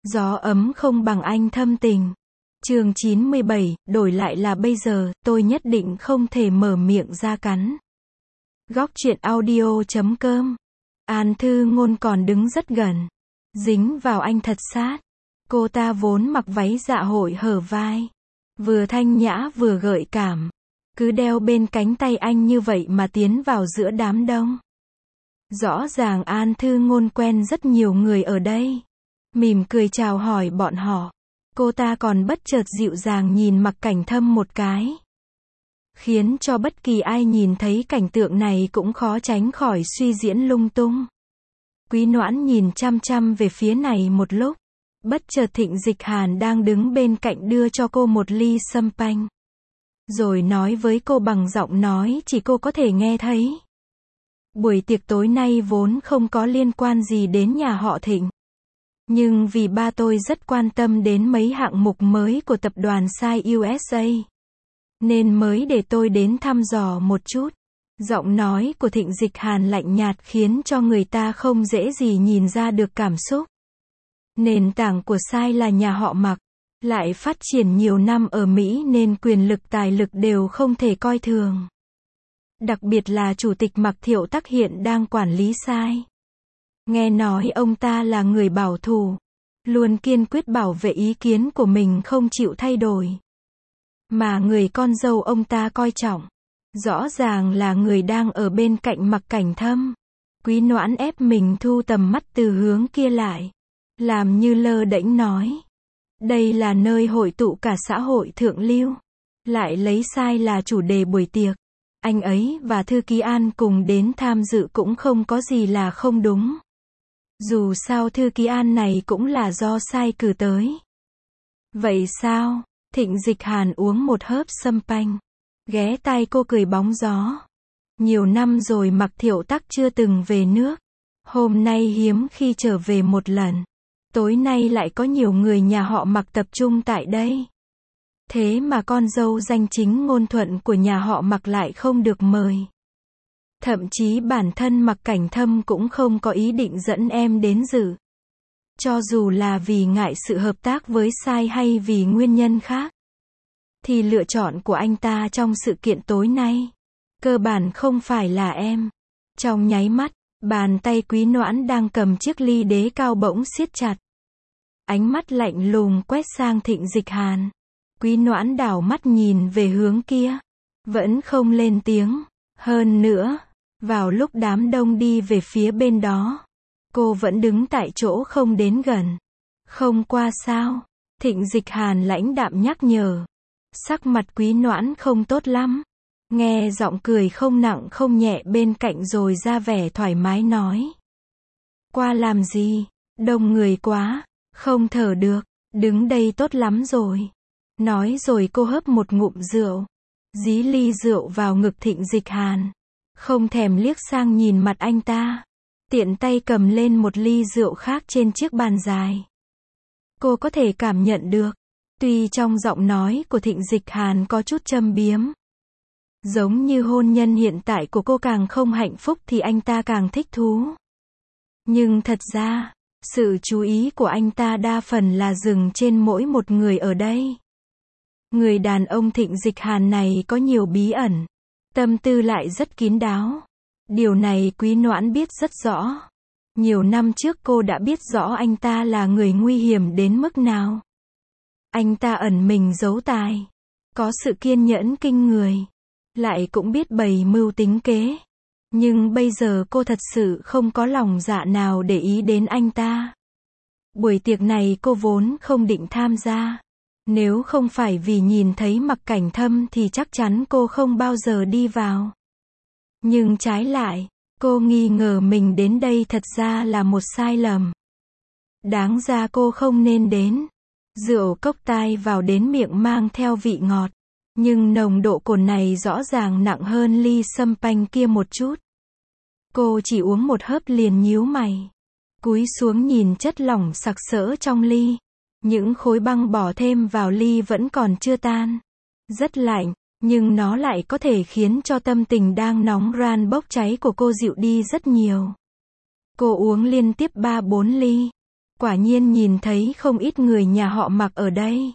Gió ấm không bằng anh thâm tình. Chương 97, đổi lại là bây giờ, tôi nhất định không thể mở miệng ra cắn. Góc truyện audio.com. An Thư Ngôn còn đứng rất gần, dính vào anh thật sát. Cô ta vốn mặc váy dạ hội hở vai, vừa thanh nhã vừa gợi cảm, cứ đeo bên cánh tay anh như vậy mà tiến vào giữa đám đông. Rõ ràng An Thư Ngôn quen rất nhiều người ở đây. Mỉm cười chào hỏi bọn họ. Cô ta còn bất chợt dịu dàng nhìn Mạc Cảnh Thâm một cái, khiến cho bất kỳ ai nhìn thấy cảnh tượng này cũng khó tránh khỏi suy diễn lung tung. Quý Noãn nhìn chăm chăm về phía này một lúc, bất chợt Thịnh Dịch Hàn đang đứng bên cạnh đưa cho cô một ly sâm panh, rồi nói với cô bằng giọng nói chỉ cô có thể nghe thấy. Buổi tiệc tối nay vốn không có liên quan gì đến nhà họ Thịnh, nhưng vì ba tôi rất quan tâm đến mấy hạng mục mới của tập đoàn Sai USA, nên mới để tôi đến thăm dò một chút. Giọng nói của Thịnh Dịch Hàn lạnh nhạt khiến cho người ta không dễ gì nhìn ra được cảm xúc. Nền tảng của Sai là nhà họ Mạc, lại phát triển nhiều năm ở Mỹ nên quyền lực tài lực đều không thể coi thường. Đặc biệt là chủ tịch Mạc Thiệu Tắc hiện đang quản lý Sai. Nghe nói ông ta là người bảo thủ, luôn kiên quyết bảo vệ ý kiến của mình không chịu thay đổi. Mà người con dâu ông ta coi trọng, rõ ràng là người đang ở bên cạnh Mạc Cảnh Thâm. Quý Noãn ép mình thu tầm mắt từ hướng kia lại, làm như lơ đễnh nói. Đây là nơi hội tụ cả xã hội thượng lưu, lại lấy Sai là chủ đề buổi tiệc. Anh ấy và thư ký An cùng đến tham dự cũng không có gì là không đúng. Dù sao thư ký An này cũng là do Sai cử tới. Vậy sao? Thịnh Dịch Hàn uống một hớp sâm panh, ghé tai cô cười bóng gió. Nhiều năm rồi Mạc Thiệu Tắc chưa từng về nước, hôm nay hiếm khi trở về một lần. Tối nay lại có nhiều người nhà họ Mạc tập trung tại đây. Thế mà con dâu danh chính ngôn thuận của nhà họ Mạc lại không được mời. Thậm chí bản thân Mạc Cảnh Thâm cũng không có ý định dẫn em đến dự. Cho dù là vì ngại sự hợp tác với Sai hay vì nguyên nhân khác, thì lựa chọn của anh ta trong sự kiện tối nay, cơ bản không phải là em. Trong nháy mắt, bàn tay Quý Noãn đang cầm chiếc ly đế cao bỗng siết chặt. Ánh mắt lạnh lùng quét sang Thịnh Dịch Hàn. Quý Noãn đảo mắt nhìn về hướng kia, vẫn không lên tiếng. Hơn nữa, vào lúc đám đông đi về phía bên đó, cô vẫn đứng tại chỗ không đến gần. Không qua sao? Thịnh Dịch Hàn lãnh đạm nhắc nhở. Sắc mặt Quý Noãn không tốt lắm. Nghe giọng cười không nặng không nhẹ bên cạnh rồi ra vẻ thoải mái nói. Qua làm gì? Đông người quá, không thở được, đứng đây tốt lắm rồi. Nói rồi cô hớp một ngụm rượu, dí ly rượu vào ngực Thịnh Dịch Hàn, không thèm liếc sang nhìn mặt anh ta, tiện tay cầm lên một ly rượu khác trên chiếc bàn dài. Cô có thể cảm nhận được, tuy trong giọng nói của Thịnh Dịch Hàn có chút châm biếm, giống như hôn nhân hiện tại của cô càng không hạnh phúc thì anh ta càng thích thú. Nhưng thật ra, sự chú ý của anh ta đa phần là dừng trên mỗi một người ở đây. Người đàn ông Thịnh Dịch Hàn này có nhiều bí ẩn, tâm tư lại rất kín đáo. Điều này Quý Noãn biết rất rõ. Nhiều năm trước cô đã biết rõ anh ta là người nguy hiểm đến mức nào. Anh ta ẩn mình giấu tài, có sự kiên nhẫn kinh người, lại cũng biết bày mưu tính kế. Nhưng bây giờ cô thật sự không có lòng dạ nào để ý đến anh ta. Buổi tiệc này cô vốn không định tham gia. Nếu không phải vì nhìn thấy Mạc Cảnh Thâm thì chắc chắn cô không bao giờ đi vào. Nhưng trái lại, cô nghi ngờ mình đến đây thật ra là một sai lầm. Đáng ra cô không nên đến. Rượu cốc tai vào đến miệng mang theo vị ngọt, nhưng nồng độ cồn này rõ ràng nặng hơn ly sâm panh kia một chút. Cô chỉ uống một hớp liền nhíu mày, cúi xuống nhìn chất lỏng sặc sỡ trong ly. Những khối băng bỏ thêm vào ly vẫn còn chưa tan. Rất lạnh, nhưng nó lại có thể khiến cho tâm tình đang nóng ran bốc cháy của cô dịu đi rất nhiều. Cô uống liên tiếp 3-4 ly. Quả nhiên nhìn thấy không ít người nhà họ Mạc ở đây.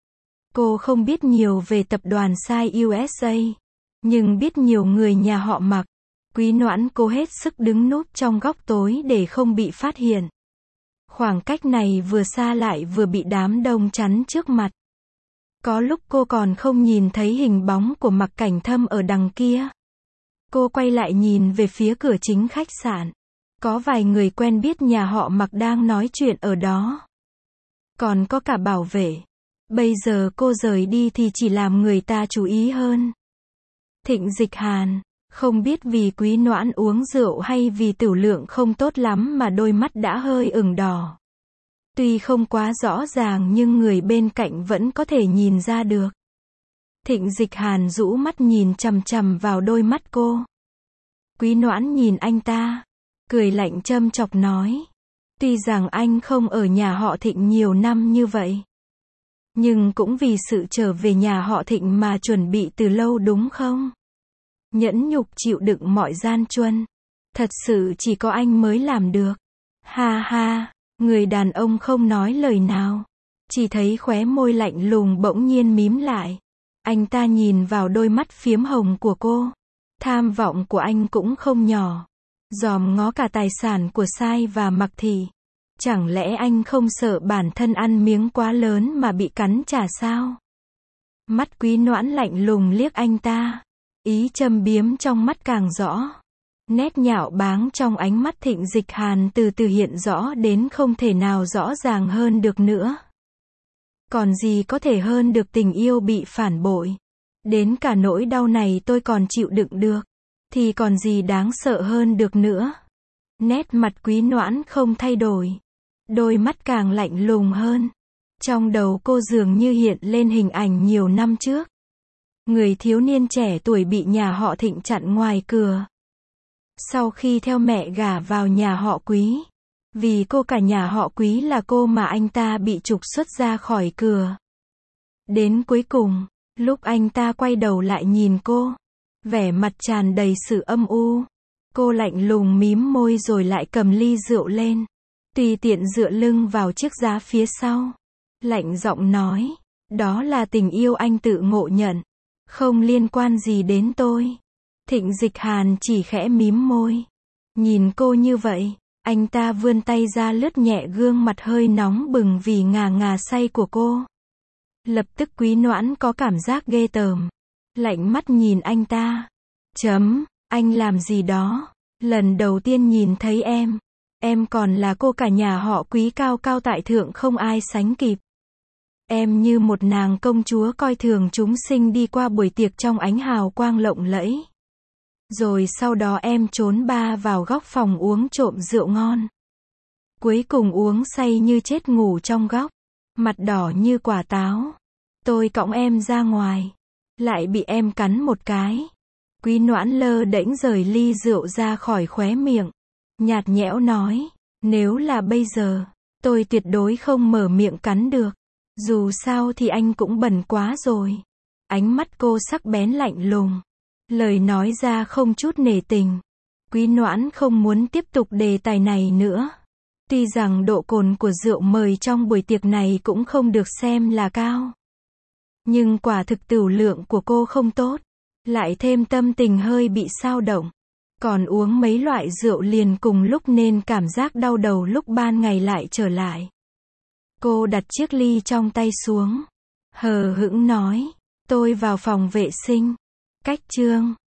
Cô không biết nhiều về tập đoàn Sai USA, nhưng biết nhiều người nhà họ Mạc. Quý Noãn cố hết sức đứng núp trong góc tối để không bị phát hiện. Khoảng cách này vừa xa lại vừa bị đám đông chắn trước mặt. Có lúc cô còn không nhìn thấy hình bóng của Mạc Cảnh Thâm ở đằng kia. Cô quay lại nhìn về phía cửa chính khách sạn. Có vài người quen biết nhà họ Mạc đang nói chuyện ở đó. Còn có cả bảo vệ. Bây giờ cô rời đi thì chỉ làm người ta chú ý hơn. Thịnh Dịch Hàn, không biết vì Quý Noãn uống rượu hay vì tửu lượng không tốt lắm mà đôi mắt đã hơi ửng đỏ. Tuy không quá rõ ràng nhưng người bên cạnh vẫn có thể nhìn ra được. Thịnh Dịch Hàn rũ mắt nhìn chằm chằm vào đôi mắt cô. Quý Noãn nhìn anh ta, cười lạnh châm chọc nói. Tuy rằng anh không ở nhà họ Thịnh nhiều năm như vậy, nhưng cũng vì sự trở về nhà họ Thịnh mà chuẩn bị từ lâu đúng không? Nhẫn nhục chịu đựng mọi gian truân. Thật sự chỉ có anh mới làm được. Ha ha, người đàn ông không nói lời nào. Chỉ thấy khóe môi lạnh lùng bỗng nhiên mím lại. Anh ta nhìn vào đôi mắt phiếm hồng của cô. Tham vọng của anh cũng không nhỏ. Dòm ngó cả tài sản của Sai và Mạc Thị. Chẳng lẽ anh không sợ bản thân ăn miếng quá lớn mà bị cắn trả sao? Mắt Quý Noãn lạnh lùng liếc anh ta. Ý châm biếm trong mắt càng rõ. Nét nhạo báng trong ánh mắt Thịnh Dịch Hàn từ từ hiện rõ đến không thể nào rõ ràng hơn được nữa. Còn gì có thể hơn được tình yêu bị phản bội? Đến cả nỗi đau này tôi còn chịu đựng được. Thì còn gì đáng sợ hơn được nữa? Nét mặt Quý Noãn không thay đổi. Đôi mắt càng lạnh lùng hơn. Trong đầu cô dường như hiện lên hình ảnh nhiều năm trước. Người thiếu niên trẻ tuổi bị nhà họ Thịnh chặn ngoài cửa. Sau khi theo mẹ gả vào nhà họ Quý. Vì cô cả nhà họ Quý là cô mà anh ta bị trục xuất ra khỏi cửa. Đến cuối cùng, lúc anh ta quay đầu lại nhìn cô, vẻ mặt tràn đầy sự âm u. Cô lạnh lùng mím môi rồi lại cầm ly rượu lên. Tùy tiện dựa lưng vào chiếc giá phía sau. Lạnh giọng nói, đó là tình yêu anh tự ngộ nhận. Không liên quan gì đến tôi. Thịnh Dịch Hàn chỉ khẽ mím môi. Nhìn cô như vậy, anh ta vươn tay ra lướt nhẹ gương mặt hơi nóng bừng vì ngà ngà say của cô. Lập tức Quý Noãn có cảm giác ghê tởm. Lạnh mắt nhìn anh ta. Anh làm gì đó? Lần đầu tiên nhìn thấy em còn là cô cả nhà họ Quý cao cao tại thượng không ai sánh kịp. Em như một nàng công chúa coi thường chúng sinh đi qua buổi tiệc trong ánh hào quang lộng lẫy. Rồi sau đó em trốn ba vào góc phòng uống trộm rượu ngon. Cuối cùng uống say như chết ngủ trong góc. Mặt đỏ như quả táo. Tôi cõng em ra ngoài. Lại bị em cắn một cái. Quý Noãn lơ đễnh rời ly rượu ra khỏi khóe miệng. Nhạt nhẽo nói. Nếu là bây giờ, tôi tuyệt đối không mở miệng cắn được. Dù sao thì anh cũng bẩn quá rồi. Ánh mắt cô sắc bén lạnh lùng. Lời nói ra không chút nể tình. Quý Noãn không muốn tiếp tục đề tài này nữa. Tuy rằng độ cồn của rượu mời trong buổi tiệc này cũng không được xem là cao. Nhưng quả thực tửu lượng của cô không tốt. Lại thêm tâm tình hơi bị xao động. Còn uống mấy loại rượu liền cùng lúc nên cảm giác đau đầu lúc ban ngày lại trở lại. Cô đặt chiếc ly trong tay xuống. Hờ hững nói. Tôi vào phòng vệ sinh. Cách chương